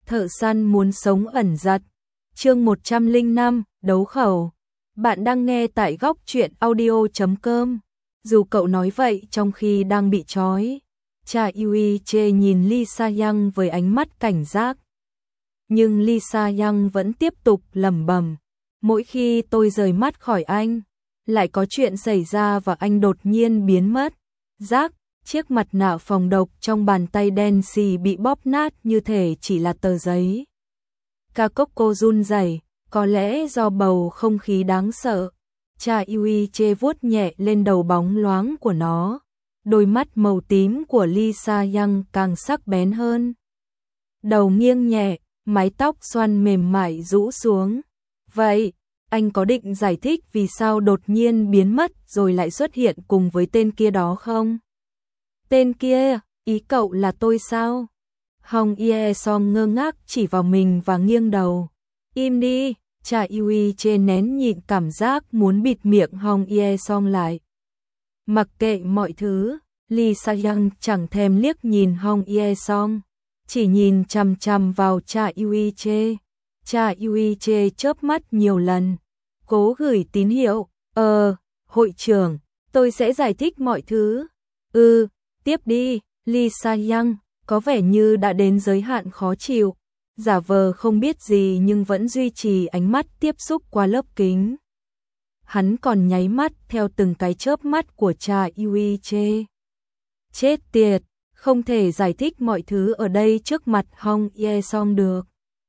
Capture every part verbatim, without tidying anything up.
Thợ săn muốn sống ẩn giật. Chương một trăm lẻ năm, đấu khẩu. Bạn đang nghe tại góc truyện audio chấm com. Dù cậu nói vậy trong khi đang bị trói, Cha Yui Che nhìn Lee Sa-young với ánh mắt cảnh giác. Nhưng Lee Sa-young vẫn tiếp tục lẩm bẩm, mỗi khi tôi rời mắt khỏi anh, lại có chuyện xảy ra và anh đột nhiên biến mất. Rác, chiếc mặt nạ phòng độc trong bàn tay đen xì bị bóp nát như thể chỉ là tờ giấy. Kakoko run rẩy, có lẽ do bầu không khí đáng sợ. Cha Yui Che vuốt nhẹ lên đầu bóng loáng của nó. Đôi mắt màu tím của Lee Sa-young càng sắc bén hơn. Đầu nghiêng nhẹ, mái tóc xoăn mềm mại rũ xuống. Vậy, anh có định giải thích vì sao đột nhiên biến mất rồi lại xuất hiện cùng với tên kia đó không? Tên kia, ý cậu là tôi sao? Hong Ye-song ngơ ngác chỉ vào mình và nghiêng đầu. Im đi, Cha Yui Che nén nhịn cảm giác muốn bịt miệng Hong Ye-song lại. Mặc kệ mọi thứ, Lee Sa-young chẳng thèm liếc nhìn Hong Ye-song, chỉ nhìn chằm chằm vào Cha Yui Che. Cha Yui Che chớp mắt nhiều lần, cố gửi tín hiệu. Ờ, hội trưởng, tôi sẽ giải thích mọi thứ. Ừ, tiếp đi. Lee Sa-young có vẻ như đã đến giới hạn khó chịu, giả vờ không biết gì nhưng vẫn duy trì ánh mắt tiếp xúc qua lớp kính. Hắn còn nháy mắt theo từng cái chớp mắt của Cha Yui Che. Chết tiệt, không thể giải thích mọi thứ ở đây trước mặt Hong Ye-song được.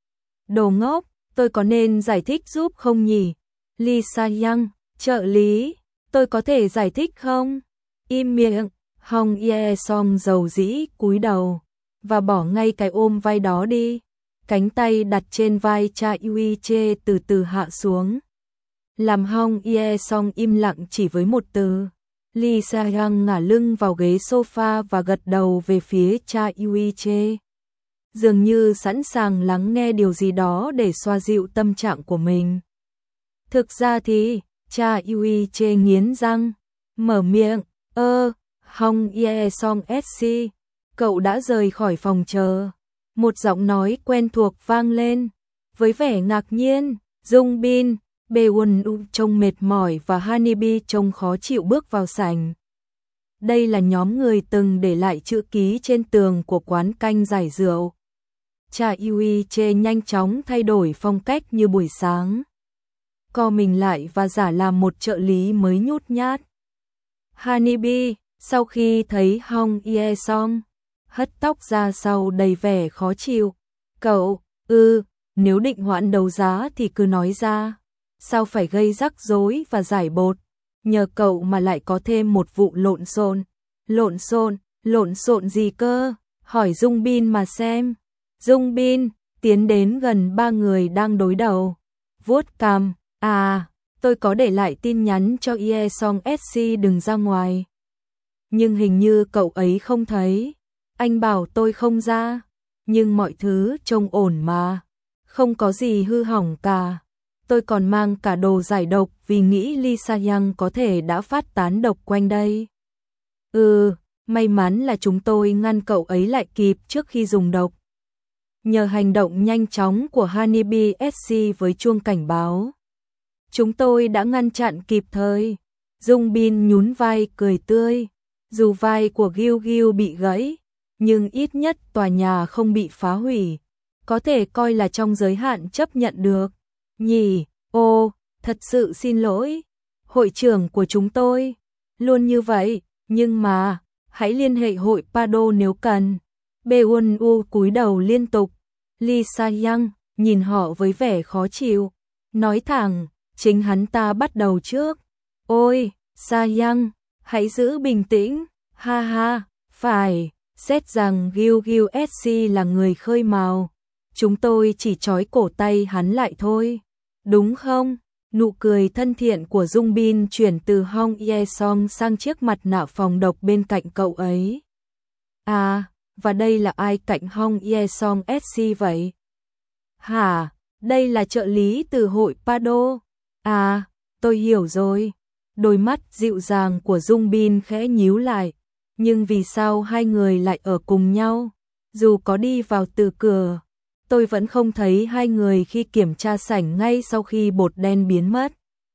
Đồ ngốc, tôi có nên giải thích giúp không nhỉ? Lee Sa-young, trợ lý, tôi có thể giải thích không? Im miệng. Hong Ye-song dầu dĩ cúi đầu và bỏ ngay cái ôm vai đó đi. Cánh tay đặt trên vai Cha Yui Che từ từ hạ xuống, làm Hong Ye-song im lặng chỉ với một từ. Lee Sa-young ngả lưng vào ghế sofa và gật đầu về phía Cha Yui Che, dường như sẵn sàng lắng nghe điều gì đó để xoa dịu tâm trạng của mình. Thực ra thì, Cha Yui Che nghiến răng, mở miệng, ơ, Hong Ye-song ét xê, cậu đã rời khỏi phòng chờ. Một giọng nói quen thuộc vang lên, với vẻ ngạc nhiên. Jung Bin, Baewon-woo trông mệt mỏi và Hanibi trông khó chịu bước vào sảnh. Đây là nhóm người từng để lại chữ ký trên tường của quán canh giải rượu. Cha Yui Che nhanh chóng thay đổi phong cách như buổi sáng, co mình lại và giả làm một trợ lý mới nhút nhát. Hanibi, sau khi thấy Hong Ye-song, hất tóc ra sau đầy vẻ khó chịu. Cậu, ư, ừ, nếu định hoãn đấu giá thì cứ nói ra. Sao phải gây rắc rối và giải bột? Nhờ cậu mà lại có thêm một vụ lộn xộn. Lộn xộn, lộn xộn gì cơ? Hỏi Jung Bin mà xem. Jung Bin tiến đến gần ba người đang đối đầu, vuốt cằm. À, tôi có để lại tin nhắn cho Ye-song ét xê đừng ra ngoài. Nhưng hình như cậu ấy không thấy. Anh bảo tôi không ra, nhưng mọi thứ trông ổn mà, không có gì hư hỏng cả. Tôi còn mang cả đồ giải độc vì nghĩ Lee Sa-young có thể đã phát tán độc quanh đây. Ừ, may mắn là chúng tôi ngăn cậu ấy lại kịp trước khi dùng độc. Nhờ hành động nhanh chóng của Hanibi ét xê với chuông cảnh báo, chúng tôi đã ngăn chặn kịp thời. Jung Bin nhún vai cười tươi. Dù vai của Gil Gil bị gãy, nhưng ít nhất tòa nhà không bị phá hủy, có thể coi là trong giới hạn chấp nhận được. Nhỉ, ô, thật sự xin lỗi, hội trưởng của chúng tôi, luôn như vậy, nhưng mà, hãy liên hệ hội Pado nếu cần. Baewon-woo cúi đầu liên tục. Lee Sa-young nhìn họ với vẻ khó chịu, nói thẳng, chính hắn ta bắt đầu trước. Ôi, Sa-young, hãy giữ bình tĩnh, ha ha, phải, xét rằng Gil Gil ét xê là người khơi mào, chúng tôi chỉ trói cổ tay hắn lại thôi, đúng không? Nụ cười thân thiện của Jung Bin chuyển từ Hong Ye-song sang chiếc mặt nạ phòng độc bên cạnh cậu ấy. À, và đây là ai cạnh Hong Ye-song ét xê vậy? Hả, đây là trợ lý từ hội Pado. À, tôi hiểu rồi. Đôi mắt dịu dàng của Jung Bin khẽ nhíu lại, nhưng vì sao hai người lại ở cùng nhau? Dù có đi vào từ cửa, tôi vẫn không thấy hai người khi kiểm tra sảnh ngay sau khi bột đen biến mất.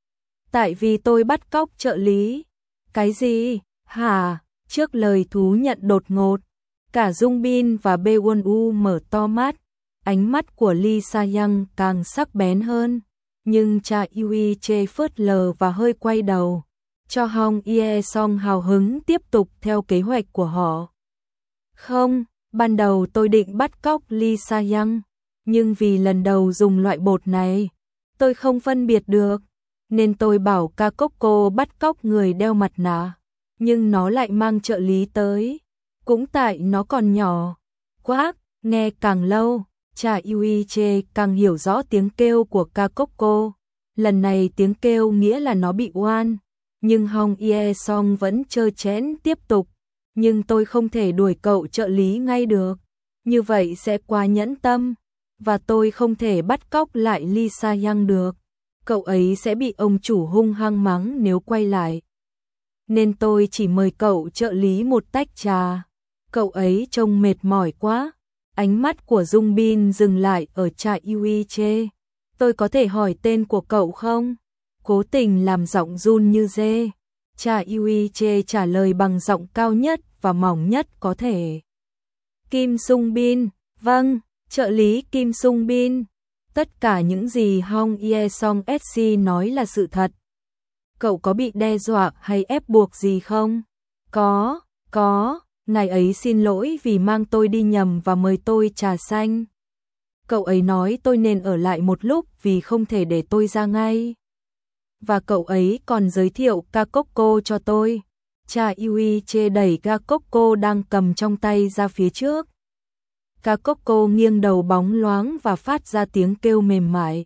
Tại vì tôi bắt cóc trợ lý. Cái gì? Hả? Trước lời thú nhận đột ngột, cả Dung Bin và Bae Won U mở to mắt, ánh mắt của Lee Sa Young càng sắc bén hơn, nhưng cha Yui Che phớt lờ và hơi quay đầu, cho Hong Ye Song hào hứng tiếp tục theo kế hoạch của họ. Không, ban đầu tôi định bắt cóc Lee Sa Young, nhưng vì lần đầu dùng loại bột này, tôi không phân biệt được, nên tôi bảo Ka Coco bắt cóc người đeo mặt nạ, nhưng nó lại mang trợ lý tới, cũng tại nó còn nhỏ. Quác, nghe càng lâu, cha Yui Che càng hiểu rõ tiếng kêu của Ka Coco. Lần này tiếng kêu nghĩa là nó bị oan, nhưng Hong Ye Song vẫn trơ trẽn tiếp tục. Nhưng tôi không thể đuổi cậu trợ lý ngay được, như vậy sẽ quá nhẫn tâm, và tôi không thể bắt cóc lại Lee Sa Young được. Cậu ấy sẽ bị ông chủ hung hăng mắng nếu quay lại. Nên tôi chỉ mời cậu trợ lý một tách trà. Cậu ấy trông mệt mỏi quá. Ánh mắt của Dung Bin dừng lại ở cha Yui Che. Tôi có thể hỏi tên của cậu không? Cố tình làm giọng run như dê. Cha Yui Che trả lời bằng giọng cao nhất và mỏng nhất có thể. Kim Sung Bin. Vâng, trợ lý Kim Sung Bin. Tất cả những gì Hong Ye Song ét xê nói là sự thật. Cậu có bị đe dọa hay ép buộc gì không? Có, có, ngài ấy xin lỗi vì mang tôi đi nhầm và mời tôi trà xanh. Cậu ấy nói tôi nên ở lại một lúc vì không thể để tôi ra ngay. Và cậu ấy còn giới thiệu Ka Coco cho tôi. Cha Yui Che đẩy Ka Coco đang cầm trong tay ra phía trước. Ka Coco nghiêng đầu bóng loáng và phát ra tiếng kêu mềm mại.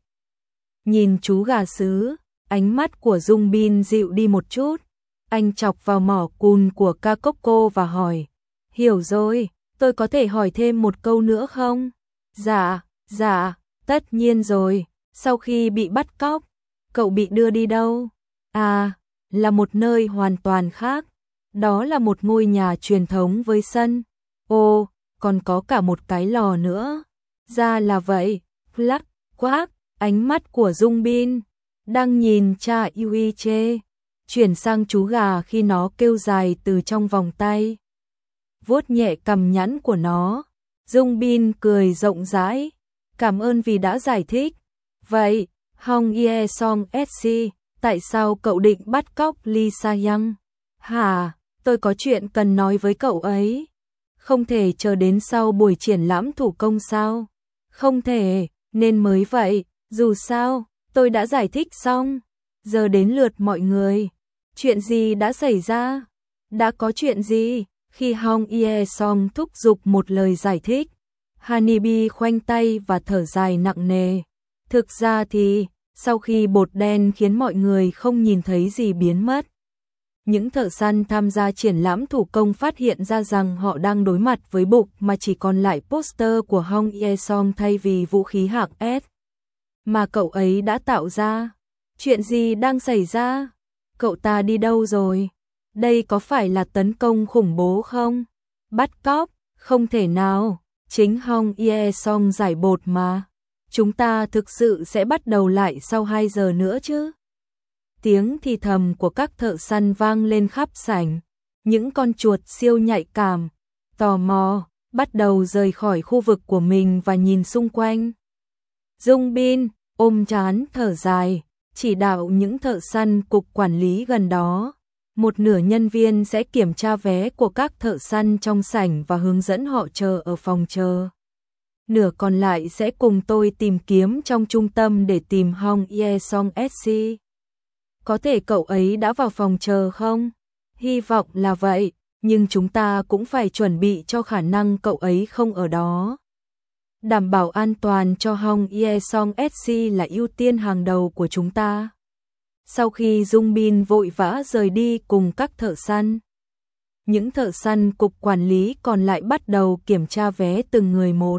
Nhìn chú gà sứ, ánh mắt của Dung Bin dịu đi một chút. Anh chọc vào mỏ cùn của Ka Coco và hỏi. Hiểu rồi, tôi có thể hỏi thêm một câu nữa không? Dạ, dạ, tất nhiên rồi. Sau khi bị bắt cóc, cậu bị đưa đi đâu? À, là một nơi hoàn toàn khác. Đó là một ngôi nhà truyền thống với sân. Ồ, còn có cả một cái lò nữa. Ra là vậy. Lắc, quác, ánh mắt của Dung Bin đang nhìn cha Yui Che chuyển sang chú gà khi nó kêu dài từ trong vòng tay. Vuốt nhẹ cằm nhẵn của nó. Dung Bin cười rộng rãi. Cảm ơn vì đã giải thích. Vậy, Hong Ye Song ét xê, tại sao cậu định bắt cóc Lee Sa Young? Hả, tôi có chuyện cần nói với cậu ấy. Không thể chờ đến sau buổi triển lãm thủ công sao? Không thể, nên mới vậy. Dù sao, tôi đã giải thích xong. Giờ đến lượt mọi người. Chuyện gì đã xảy ra? Đã có chuyện gì? Khi Hong Ye Song thúc giục một lời giải thích, Hanibi khoanh tay và thở dài nặng nề. Thực ra thì, sau khi bột đen khiến mọi người không nhìn thấy gì biến mất, những thợ săn tham gia triển lãm thủ công phát hiện ra rằng họ đang đối mặt với bục mà chỉ còn lại poster của Hong Ye Song thay vì vũ khí hạng S mà cậu ấy đã tạo ra. Chuyện gì đang xảy ra? Cậu ta đi đâu rồi? Đây có phải là tấn công khủng bố không? Bắt cóc? Không thể nào. Chính Hong Ye Song giải bột mà. Chúng ta thực sự sẽ bắt đầu lại sau hai giờ nữa chứ? Tiếng thì thầm của các thợ săn vang lên khắp sảnh. Những con chuột siêu nhạy cảm, tò mò, bắt đầu rời khỏi khu vực của mình và nhìn xung quanh. Dung Bin ôm trán thở dài, chỉ đạo những thợ săn cục quản lý gần đó. Một nửa nhân viên sẽ kiểm tra vé của các thợ săn trong sảnh và hướng dẫn họ chờ ở phòng chờ. Nửa còn lại sẽ cùng tôi tìm kiếm trong trung tâm để tìm Hong Ye Song ét xê. Có thể cậu ấy đã vào phòng chờ không? Hy vọng là vậy, nhưng chúng ta cũng phải chuẩn bị cho khả năng cậu ấy không ở đó. Đảm bảo an toàn cho Hong Ye Song ét xê là ưu tiên hàng đầu của chúng ta. Sau khi Dung Bin vội vã rời đi cùng các thợ săn, những thợ săn cục quản lý còn lại bắt đầu kiểm tra vé từng người một.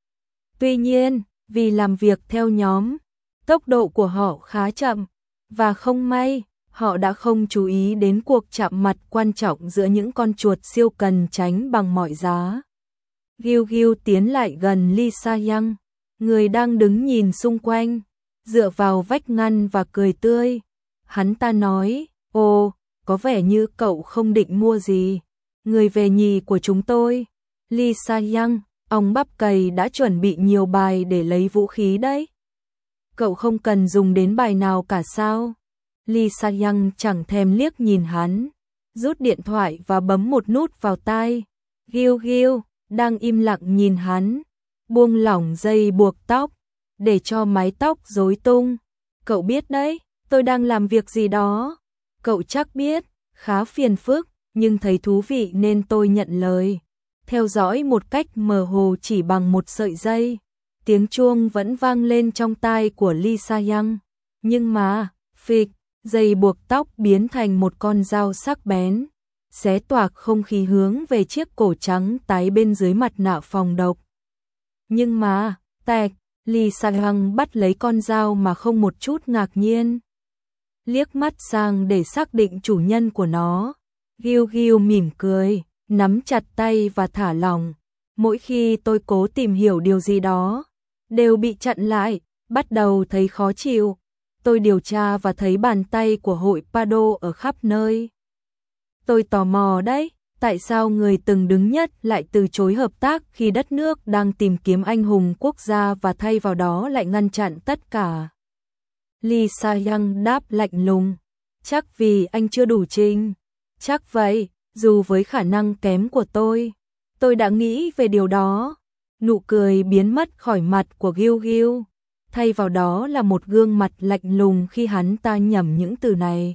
Tuy nhiên, vì làm việc theo nhóm, tốc độ của họ khá chậm, và không may, họ đã không chú ý đến cuộc chạm mặt quan trọng giữa những con chuột siêu cần tránh bằng mọi giá. Gil Gil tiến lại gần Lee Sa Young, người đang đứng nhìn xung quanh, dựa vào vách ngăn và cười tươi. Hắn ta nói, ồ, có vẻ như cậu không định mua gì. Người về nhì của chúng tôi, Lee Sa-young, ông bắp cày đã chuẩn bị nhiều bài để lấy vũ khí đấy. Cậu không cần dùng đến bài nào cả sao? Lee Sa-young chẳng thèm liếc nhìn hắn, rút điện thoại và bấm một nút vào tai. Gil Gil đang im lặng nhìn hắn, buông lỏng dây buộc tóc, để cho mái tóc rối tung. Cậu biết đấy, tôi đang làm việc gì đó. Cậu chắc biết, khá phiền phức, nhưng thấy thú vị nên tôi nhận lời. Theo dõi một cách mơ hồ chỉ bằng một sợi dây. Tiếng chuông vẫn vang lên trong tai của Lee Sa-young. Nhưng mà, phịch, dây buộc tóc biến thành một con dao sắc bén, xé toạc không khí hướng về chiếc cổ trắng tái bên dưới mặt nạ phòng độc. Nhưng mà, tẹc, Lee Sa-young bắt lấy con dao mà không một chút ngạc nhiên. Liếc mắt sang để xác định chủ nhân của nó. Gil Gil mỉm cười, nắm chặt tay và thả lỏng. Mỗi khi tôi cố tìm hiểu điều gì đó, đều bị chặn lại, bắt đầu thấy khó chịu. Tôi điều tra và thấy bàn tay của hội Pado ở khắp nơi. Tôi tò mò đấy, tại sao người từng đứng nhất lại từ chối hợp tác khi đất nước đang tìm kiếm anh hùng quốc gia và thay vào đó lại ngăn chặn tất cả. Lee Sa-young đáp lạnh lùng, chắc vì anh chưa đủ trình. Chắc vậy, dù với khả năng kém của tôi, tôi đã nghĩ về điều đó. Nụ cười biến mất khỏi mặt của Gil Gil, thay vào đó là một gương mặt lạnh lùng khi hắn ta nhẩm những từ này.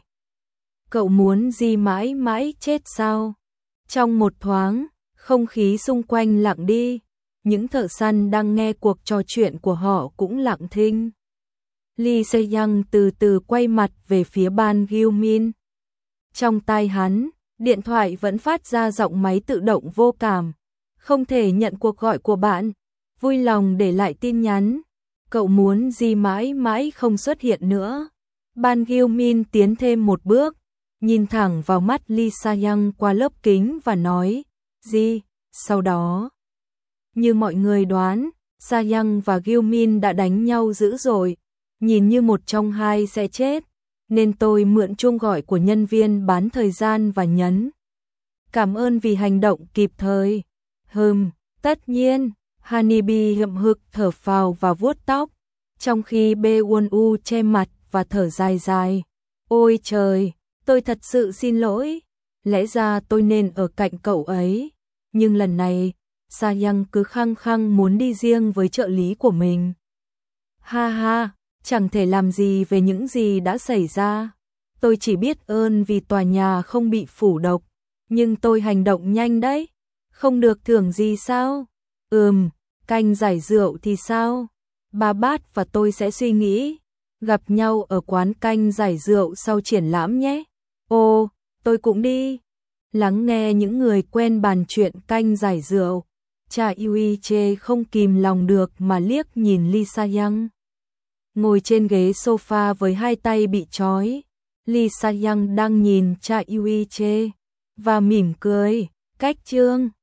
Cậu muốn gì mãi mãi chết sao? Trong một thoáng, không khí xung quanh lặng đi, những thợ săn đang nghe cuộc trò chuyện của họ cũng lặng thinh. Lee Se-young từ từ quay mặt về phía Ban Gil-min. Trong tai hắn, điện thoại vẫn phát ra giọng máy tự động vô cảm. Không thể nhận cuộc gọi của bạn, vui lòng để lại tin nhắn. Cậu muốn gì mãi mãi không xuất hiện nữa. Ban Gil-min tiến thêm một bước, nhìn thẳng vào mắt Lee Sa-young qua lớp kính và nói, gì, sau đó. Như mọi người đoán, Sa-young và Gil-min đã đánh nhau dữ dội, nhìn như một trong hai sẽ chết, nên tôi mượn chuông gọi của nhân viên bán thời gian và nhấn. Cảm ơn vì hành động kịp thời. Hừm, tất nhiên, Hanibi hậm hực thở phào và vuốt tóc, trong khi Bae-won-u che mặt và thở dài dài. Ôi trời, tôi thật sự xin lỗi, lẽ ra tôi nên ở cạnh cậu ấy, nhưng lần này, Sa-young cứ khăng khăng muốn đi riêng với trợ lý của mình. Ha ha, chẳng thể làm gì về những gì đã xảy ra. Tôi chỉ biết ơn vì tòa nhà không bị phủ độc, nhưng tôi hành động nhanh đấy. Không được thưởng gì sao? Ừm, canh giải rượu thì sao? Bà Bát và tôi sẽ suy nghĩ. Gặp nhau ở quán canh giải rượu sau triển lãm nhé. Ồ, tôi cũng đi. Lắng nghe những người quen bàn chuyện canh giải rượu. Cha Yui Chê không kìm lòng được mà liếc nhìn Lee Sa-young. Ngồi trên ghế sofa với hai tay bị trói. Lee Sa-young đang nhìn cha Yui Chê và mỉm cười. Cách chương